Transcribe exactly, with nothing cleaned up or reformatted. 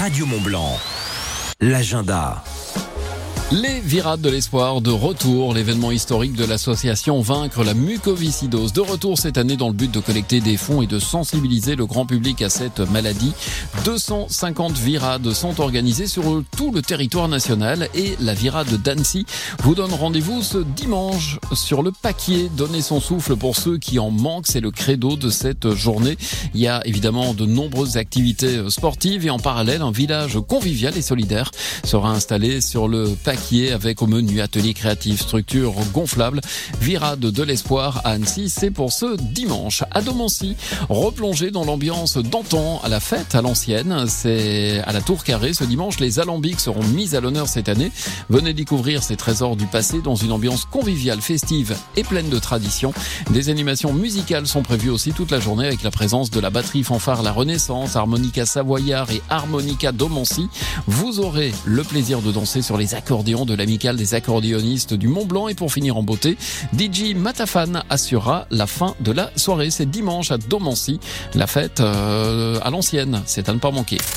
Radio Mont-Blanc, l'agenda. Les Virades de l'Espoir de retour, l'événement historique de l'association Vaincre la mucoviscidose. De retour cette année dans le but de collecter des fonds et de sensibiliser le grand public à cette maladie. deux cent cinquante virades sont organisées sur tout le territoire national et la virade d'Annecy vous donne rendez-vous ce dimanche sur le Paquier. Donner son souffle pour ceux qui en manquent, c'est le credo de cette journée. Il y a évidemment de nombreuses activités sportives et en parallèle, un village convivial et solidaire sera installé sur le Paquier avec au menu atelier créatif, structure gonflable. Virade de l'Espoir à Annecy, c'est pour ce dimanche. À Domancy, replonger dans l'ambiance d'antan à la fête à l'ancienne. C'est à la Tour Carrée ce dimanche. Les alambics seront mis à l'honneur cette année. Venez découvrir ces trésors du passé dans une ambiance conviviale, festive et pleine de tradition. Des animations musicales sont prévues aussi toute la journée avec la présence de la batterie fanfare La Renaissance, harmonica savoyard et harmonica Domancy. Vous aurez le plaisir de danser sur les accordéons de l'amicale des accordéonistes du Mont-Blanc. Et pour finir en beauté, D J Matafan assurera la fin de la soirée. C'est dimanche à Domancy. La fête euh, à l'ancienne, c'est à ne pas manquer.